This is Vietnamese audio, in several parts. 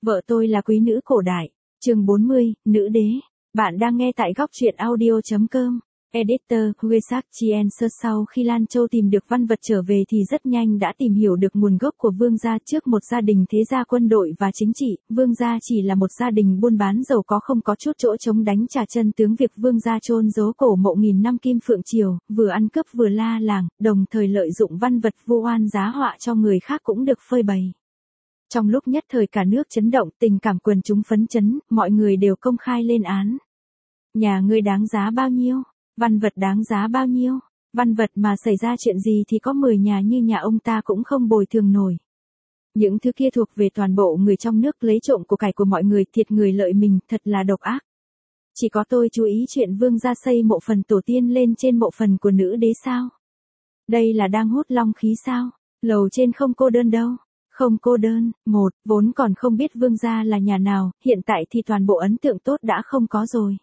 Vợ tôi là quý nữ cổ đại. Chương 40, nữ đế. Bạn đang nghe tại góc truyện audio.com. Editor, Huesak Chien Sơ. Sau khi Lan Châu tìm được văn vật trở về thì rất nhanh đã tìm hiểu được nguồn gốc của vương gia. Trước một gia đình thế gia quân đội và chính trị, vương gia chỉ là một gia đình buôn bán giàu có, không có chút chỗ chống đánh trả chân tướng. Việc vương gia chôn giấu cổ mộ nghìn năm Kim Phượng Triều, vừa ăn cướp vừa la làng, đồng thời lợi dụng văn vật vu oan giá họa cho người khác cũng được phơi bày. Trong lúc nhất thời cả nước chấn động, tình cảm quần chúng phấn chấn, mọi người đều công khai lên án. Nhà ngươi đáng giá bao nhiêu? Văn vật đáng giá bao nhiêu? Văn vật mà xảy ra chuyện gì thì có 10 nhà như nhà ông ta cũng không bồi thường nổi. Những thứ kia thuộc về toàn bộ người trong nước, lấy trộm của cải của mọi người, thiệt người lợi mình, thật là độc ác. Chỉ có tôi chú ý chuyện vương gia xây mộ phần tổ tiên lên trên mộ phần của nữ đế sao? Đây là đang hút long khí sao? Lầu trên không cô đơn đâu. Không cô đơn, vốn còn không biết vương gia là nhà nào, hiện tại thì toàn bộ ấn tượng tốt đã không có rồi.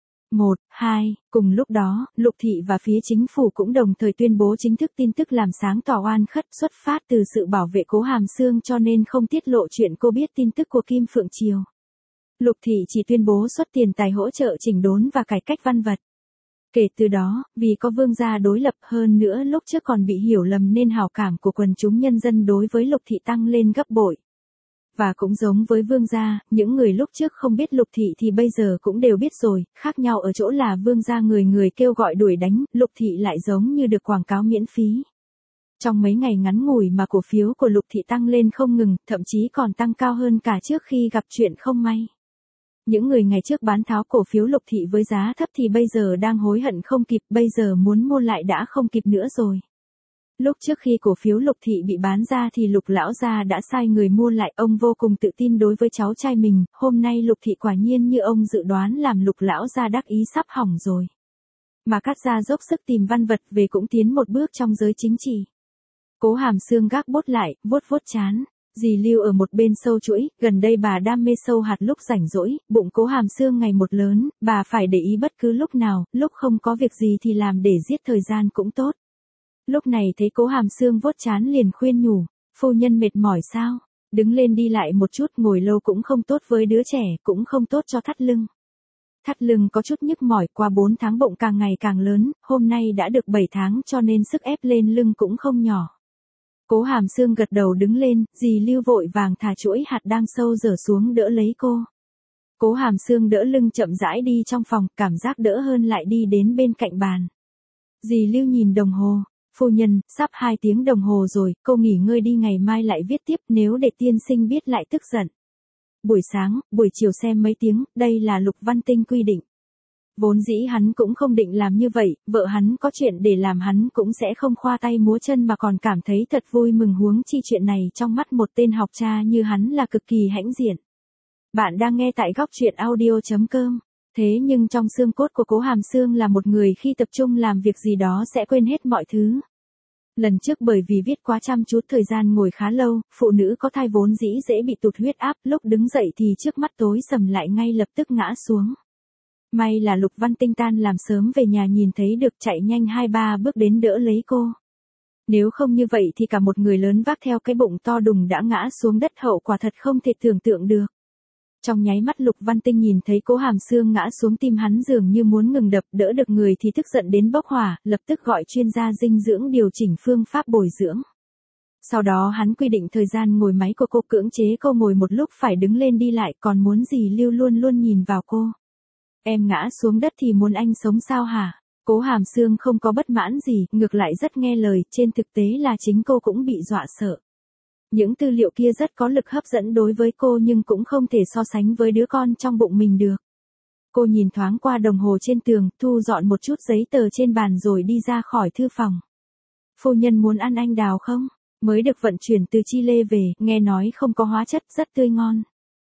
2. Cùng lúc đó, Lục Thị và phía chính phủ cũng đồng thời tuyên bố chính thức tin tức làm sáng tỏ oan khất, xuất phát từ sự bảo vệ Cố Hàm Xương cho nên không tiết lộ chuyện cô biết tin tức của Kim Phượng Triều. Lục Thị chỉ tuyên bố xuất tiền tài hỗ trợ chỉnh đốn và cải cách văn vật. Kể từ đó, vì có vương gia đối lập, hơn nữa lúc trước còn bị hiểu lầm nên hảo cảm của quần chúng nhân dân đối với Lục Thị tăng lên gấp bội. Và cũng giống với vương gia, những người lúc trước không biết Lục Thị thì bây giờ cũng đều biết rồi, khác nhau ở chỗ là vương gia người người kêu gọi đuổi đánh, Lục Thị lại giống như được quảng cáo miễn phí. Trong mấy ngày ngắn ngủi mà cổ phiếu của Lục Thị tăng lên không ngừng, thậm chí còn tăng cao hơn cả trước khi gặp chuyện không may. Những người ngày trước bán tháo cổ phiếu Lục Thị với giá thấp thì bây giờ đang hối hận không kịp, bây giờ muốn mua lại đã không kịp nữa rồi. Lúc trước khi cổ phiếu Lục Thị bị bán ra thì Lục lão gia đã sai người mua lại, ông vô cùng tự tin đối với cháu trai mình, hôm nay Lục Thị quả nhiên như ông dự đoán làm Lục lão gia đắc ý sắp hỏng rồi. Mà Cát gia dốc sức tìm văn vật về cũng tiến một bước trong giới chính trị. Cố Hàm Xương gác bốt lại, vuốt trán. Dì Lưu ở một bên sâu chuỗi, gần đây bà đam mê sâu hạt, lúc rảnh rỗi, bụng Cố Hàm Xương ngày một lớn, bà phải để ý bất cứ lúc nào, lúc không có việc gì thì làm để giết thời gian cũng tốt. Lúc này thấy Cố Hàm Xương vuốt trán liền khuyên nhủ, phu nhân mệt mỏi sao? Đứng lên đi lại một chút, ngồi lâu cũng không tốt với đứa trẻ, cũng không tốt cho thắt lưng. Thắt lưng có chút nhức mỏi, qua 4 tháng bụng càng ngày càng lớn, hôm nay đã được 7 tháng cho nên sức ép lên lưng cũng không nhỏ. Cố Hàm Xương gật đầu đứng lên, dì Lưu vội vàng thả chuỗi hạt đang sâu dở xuống đỡ lấy cô. Cố Hàm Xương đỡ lưng chậm rãi đi trong phòng, cảm giác đỡ hơn lại đi đến bên cạnh bàn. Dì Lưu nhìn đồng hồ, phu nhân, sắp 2 tiếng đồng hồ rồi, cô nghỉ ngơi đi, ngày mai lại viết tiếp, nếu để tiên sinh biết lại tức giận. Buổi sáng, buổi chiều xem mấy tiếng, đây là Lục Văn Tinh quy định. Vốn dĩ hắn cũng không định làm như vậy, vợ hắn có chuyện để làm hắn cũng sẽ không khoa tay múa chân mà còn cảm thấy thật vui mừng, huống chi chuyện này trong mắt một tên học cha như hắn là cực kỳ hãnh diện. Bạn đang nghe tại góc truyện audio.com. Thế nhưng trong xương cốt của Cố Hàm Xương là một người khi tập trung làm việc gì đó sẽ quên hết mọi thứ. Lần trước bởi vì viết quá chăm chút, thời gian ngồi khá lâu, phụ nữ có thai vốn dĩ dễ bị tụt huyết áp, lúc đứng dậy thì trước mắt tối sầm lại, ngay lập tức ngã xuống. May là Lục Văn Tinh tan làm sớm về nhà nhìn thấy được, chạy nhanh 2-3 bước đến đỡ lấy cô. Nếu không như vậy thì cả một người lớn vác theo cái bụng to đùng đã ngã xuống đất, hậu quả thật không thể tưởng tượng được. Trong nháy mắt Lục Văn Tinh nhìn thấy Cố Hàm Xương ngã xuống, tim hắn dường như muốn ngừng đập, đỡ được người thì tức giận đến bốc hỏa, lập tức gọi chuyên gia dinh dưỡng điều chỉnh phương pháp bồi dưỡng. Sau đó hắn quy định thời gian ngồi máy của cô, cưỡng chế cô ngồi một lúc phải đứng lên đi lại, còn muốn dì Lưu luôn luôn nhìn vào cô. Em ngã xuống đất thì muốn anh sống sao hả? Cố Hàm Xương không có bất mãn gì, ngược lại rất nghe lời, trên thực tế là chính cô cũng bị dọa sợ. Những tư liệu kia rất có lực hấp dẫn đối với cô nhưng cũng không thể so sánh với đứa con trong bụng mình được. Cô nhìn thoáng qua đồng hồ trên tường, thu dọn một chút giấy tờ trên bàn rồi đi ra khỏi thư phòng. Phu nhân muốn ăn anh đào không? Mới được vận chuyển từ Chile về, nghe nói không có hóa chất, rất tươi ngon.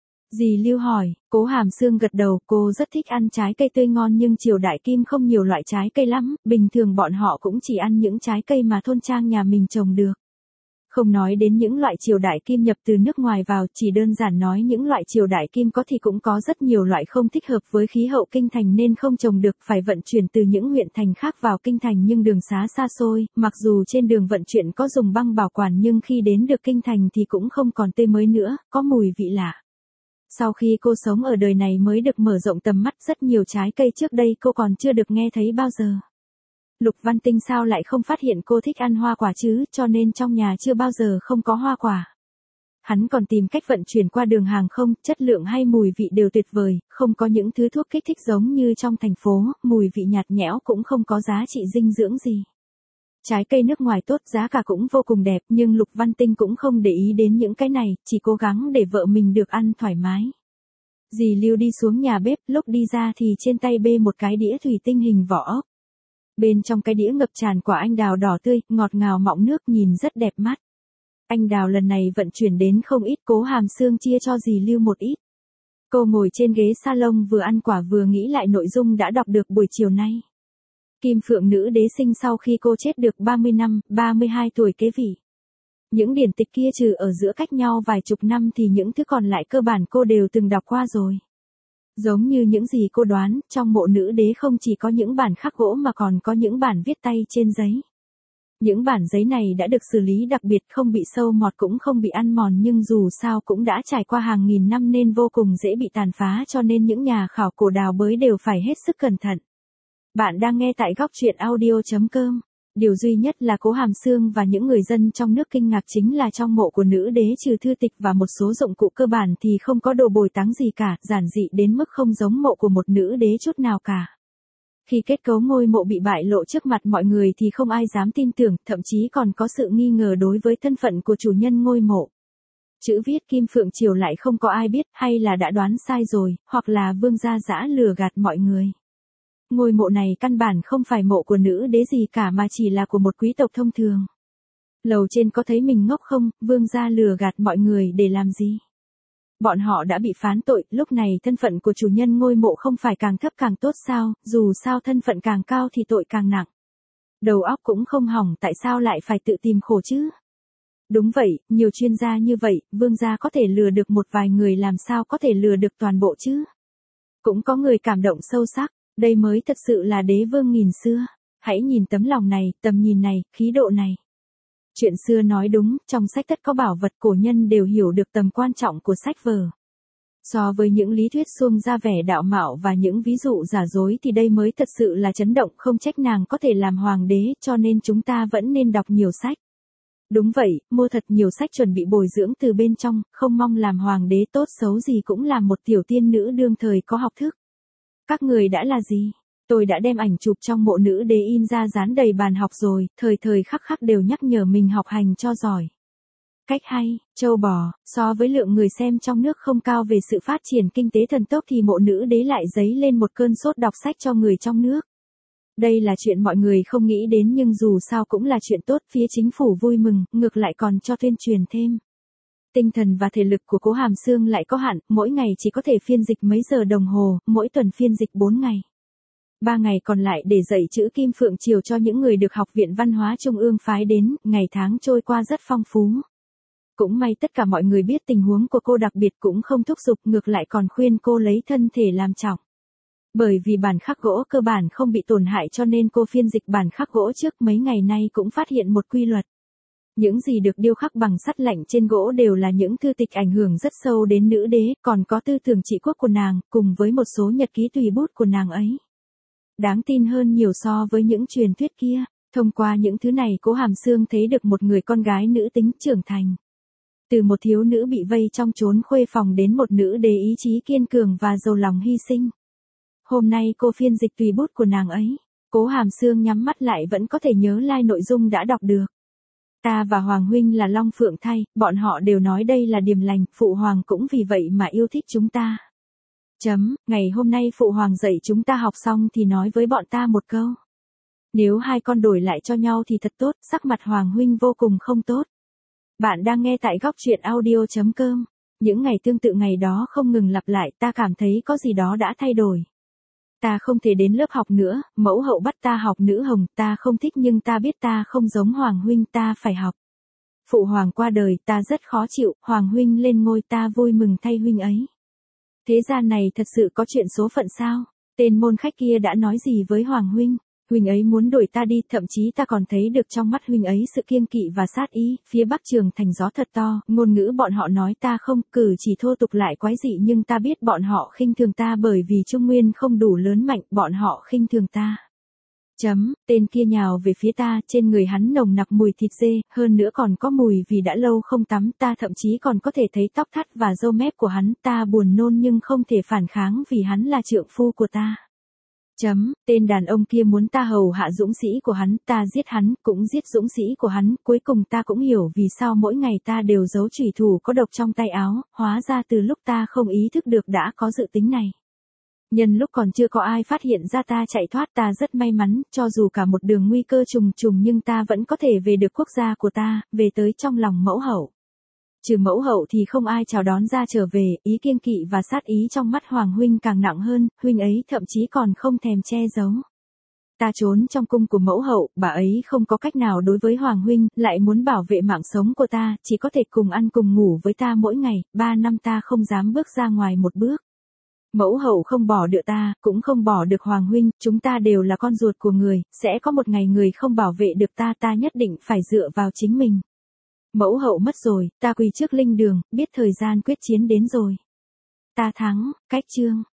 Dì Lưu hỏi, Cố Hàm Xương gật đầu, cô rất thích ăn trái cây tươi ngon nhưng triều đại Kim không nhiều loại trái cây lắm, bình thường bọn họ cũng chỉ ăn những trái cây mà thôn trang nhà mình trồng được. Không nói đến những loại triều đại Kim nhập từ nước ngoài vào, chỉ đơn giản nói những loại triều đại Kim có thì cũng có rất nhiều loại không thích hợp với khí hậu kinh thành nên không trồng được, phải vận chuyển từ những huyện thành khác vào kinh thành, nhưng đường xá xa xôi, mặc dù trên đường vận chuyển có dùng băng bảo quản nhưng khi đến được kinh thành thì cũng không còn tươi mới nữa, có mùi vị lạ. Sau khi cô sống ở đời này mới được mở rộng tầm mắt, rất nhiều trái cây trước đây cô còn chưa được nghe thấy bao giờ. Lục Văn Tinh sao lại không phát hiện cô thích ăn hoa quả chứ, cho nên trong nhà chưa bao giờ không có hoa quả. Hắn còn tìm cách vận chuyển qua đường hàng không, chất lượng hay mùi vị đều tuyệt vời, không có những thứ thuốc kích thích giống như trong thành phố, mùi vị nhạt nhẽo cũng không có giá trị dinh dưỡng gì. Trái cây nước ngoài tốt, giá cả cũng vô cùng đẹp, nhưng Lục Văn Tinh cũng không để ý đến những cái này, chỉ cố gắng để vợ mình được ăn thoải mái. Dì Lưu đi xuống nhà bếp, lúc đi ra thì trên tay bê một cái đĩa thủy tinh hình vỏ ốc. Bên trong cái đĩa ngập tràn quả anh đào đỏ tươi, ngọt ngào mọng nước, nhìn rất đẹp mắt. Anh đào lần này vận chuyển đến không ít, Cố Hàm Sương chia cho dì Lưu một ít. Cô ngồi trên ghế salon vừa ăn quả vừa nghĩ lại nội dung đã đọc được buổi chiều nay. Kim Phượng nữ đế sinh sau khi cô chết được 30 năm, 32 tuổi kế vị. Những điển tịch kia trừ ở giữa cách nhau vài chục năm thì những thứ còn lại cơ bản cô đều từng đọc qua rồi. Giống như những gì cô đoán, trong mộ nữ đế không chỉ có những bản khắc gỗ mà còn có những bản viết tay trên giấy. Những bản giấy này đã được xử lý đặc biệt, không bị sâu mọt cũng không bị ăn mòn, nhưng dù sao cũng đã trải qua hàng nghìn năm nên vô cùng dễ bị tàn phá, cho nên những nhà khảo cổ đào bới đều phải hết sức cẩn thận. Bạn đang nghe tại góc truyện audio.com. Điều duy nhất là Cố Hàm Sương và những người dân trong nước kinh ngạc chính là trong mộ của nữ đế trừ thư tịch và một số dụng cụ cơ bản thì không có đồ bồi táng gì cả, giản dị đến mức không giống mộ của một nữ đế chút nào cả. Khi kết cấu ngôi mộ bị bại lộ trước mặt mọi người thì không ai dám tin tưởng, thậm chí còn có sự nghi ngờ đối với thân phận của chủ nhân ngôi mộ. Chữ viết Kim Phượng Triều lại không có ai biết, hay là đã đoán sai rồi, hoặc là vương gia dã lừa gạt mọi người. Ngôi mộ này căn bản không phải mộ của nữ đế gì cả mà chỉ là của một quý tộc thông thường. Lầu trên có thấy mình ngốc không, vương gia lừa gạt mọi người để làm gì? Bọn họ đã bị phán tội, lúc này thân phận của chủ nhân ngôi mộ không phải càng thấp càng tốt sao, dù sao thân phận càng cao thì tội càng nặng. Đầu óc cũng không hỏng, tại sao lại phải tự tìm khổ chứ? Đúng vậy, nhiều chuyên gia như vậy, vương gia có thể lừa được một vài người, làm sao có thể lừa được toàn bộ chứ? Cũng có người cảm động sâu sắc, đây mới thật sự là đế vương nghìn xưa. Hãy nhìn tấm lòng này, tầm nhìn này, khí độ này. Chuyện xưa nói đúng, trong sách tất có bảo vật, cổ nhân đều hiểu được tầm quan trọng của sách vở. So với những lý thuyết suông ra vẻ đạo mạo và những ví dụ giả dối thì đây mới thật sự là chấn động, không trách nàng có thể làm hoàng đế, cho nên chúng ta vẫn nên đọc nhiều sách. Đúng vậy, mua thật nhiều sách chuẩn bị bồi dưỡng từ bên trong, không mong làm hoàng đế, tốt xấu gì cũng là một tiểu tiên nữ đương thời có học thức. Các người đã là gì? Tôi đã đem ảnh chụp trong mộ nữ đế in ra dán đầy bàn học rồi, thời thời khắc khắc đều nhắc nhở mình học hành cho giỏi. Cách hay, châu bò, so với lượng người xem trong nước không cao về sự phát triển kinh tế thần tốc thì mộ nữ đế lại dấy lên một cơn sốt đọc sách cho người trong nước. Đây là chuyện mọi người không nghĩ đến nhưng dù sao cũng là chuyện tốt, phía chính phủ vui mừng, ngược lại còn cho tuyên truyền thêm. Tinh thần và thể lực của Cố Hàm Sương lại có hạn, mỗi ngày chỉ có thể phiên dịch mấy giờ đồng hồ, mỗi tuần phiên dịch 4 ngày. 3 ngày còn lại để dạy chữ Kim Phượng Triều cho những người được Học viện Văn hóa Trung ương phái đến, ngày tháng trôi qua rất phong phú. Cũng may tất cả mọi người biết tình huống của cô đặc biệt cũng không thúc giục, ngược lại còn khuyên cô lấy thân thể làm trọng. Bởi vì bản khắc gỗ cơ bản không bị tổn hại cho nên cô phiên dịch bản khắc gỗ trước, mấy ngày nay cũng phát hiện một quy luật. Những gì được điêu khắc bằng sắt lạnh trên gỗ đều là những thư tịch ảnh hưởng rất sâu đến nữ đế, còn có tư tưởng trị quốc của nàng, cùng với một số nhật ký tùy bút của nàng ấy. Đáng tin hơn nhiều so với những truyền thuyết kia. Thông qua những thứ này Cố Hàm Sương thấy được một người con gái nữ tính trưởng thành. Từ một thiếu nữ bị vây trong chốn khuê phòng đến một nữ đế ý chí kiên cường và giàu lòng hy sinh. Hôm nay cô phiên dịch tùy bút của nàng ấy. Cố Hàm Sương nhắm mắt lại vẫn có thể nhớ lai nội dung đã đọc được. Ta và Hoàng huynh là long phượng thai, bọn họ đều nói đây là điềm lành, phụ hoàng cũng vì vậy mà yêu thích chúng ta. Ngày hôm nay phụ hoàng dạy chúng ta học xong thì nói với bọn ta một câu. Nếu hai con đổi lại cho nhau thì thật tốt, sắc mặt Hoàng huynh vô cùng không tốt. Bạn đang nghe tại góc truyện audio.com. Những ngày tương tự ngày đó không ngừng lặp lại, ta cảm thấy có gì đó đã thay đổi. Ta không thể đến lớp học nữa, mẫu hậu bắt ta học nữ hồng, ta không thích nhưng ta biết ta không giống Hoàng huynh, ta phải học. Phụ hoàng qua đời, ta rất khó chịu, Hoàng huynh lên ngôi, ta vui mừng thay huynh ấy. Thế gian này thật sự có chuyện số phận sao? Tên môn khách kia đã nói gì với Hoàng huynh? Huynh ấy muốn đuổi ta đi, thậm chí ta còn thấy được trong mắt huynh ấy sự kiêng kỵ và sát ý. Phía Bắc Trường Thành gió thật to, ngôn ngữ bọn họ nói ta không, cử chỉ thô tục lại quái dị, nhưng ta biết bọn họ khinh thường ta bởi vì Trung Nguyên không đủ lớn mạnh, bọn họ khinh thường ta. Tên kia nhào về phía ta, trên người hắn nồng nặc mùi thịt dê, hơn nữa còn có mùi vì đã lâu không tắm, ta thậm chí còn có thể thấy tóc thắt và râu mép của hắn, ta buồn nôn nhưng không thể phản kháng vì hắn là trượng phu của ta. Tên đàn ông kia muốn ta hầu hạ dũng sĩ của hắn, ta giết hắn, cũng giết dũng sĩ của hắn, cuối cùng ta cũng hiểu vì sao mỗi ngày ta đều giấu chủy thủ có độc trong tay áo, hóa ra từ lúc ta không ý thức được đã có dự tính này. Nhân lúc còn chưa có ai phát hiện ra ta chạy thoát, ta rất may mắn, cho dù cả một đường nguy cơ trùng trùng nhưng ta vẫn có thể về được quốc gia của ta, về tới trong lòng mẫu hậu. Trừ mẫu hậu thì không ai chào đón ra trở về, ý kiêng kỵ và sát ý trong mắt Hoàng huynh càng nặng hơn, huynh ấy thậm chí còn không thèm che giấu. Ta trốn trong cung của mẫu hậu, bà ấy không có cách nào đối với Hoàng huynh, lại muốn bảo vệ mạng sống của ta, chỉ có thể cùng ăn cùng ngủ với ta mỗi ngày, 3 năm ta không dám bước ra ngoài một bước. Mẫu hậu không bỏ được ta, cũng không bỏ được Hoàng huynh, chúng ta đều là con ruột của người, sẽ có một ngày người không bảo vệ được ta, ta nhất định phải dựa vào chính mình. Mẫu hậu mất rồi, ta quỳ trước linh đường, biết thời gian quyết chiến đến rồi. Ta thắng, cách chương.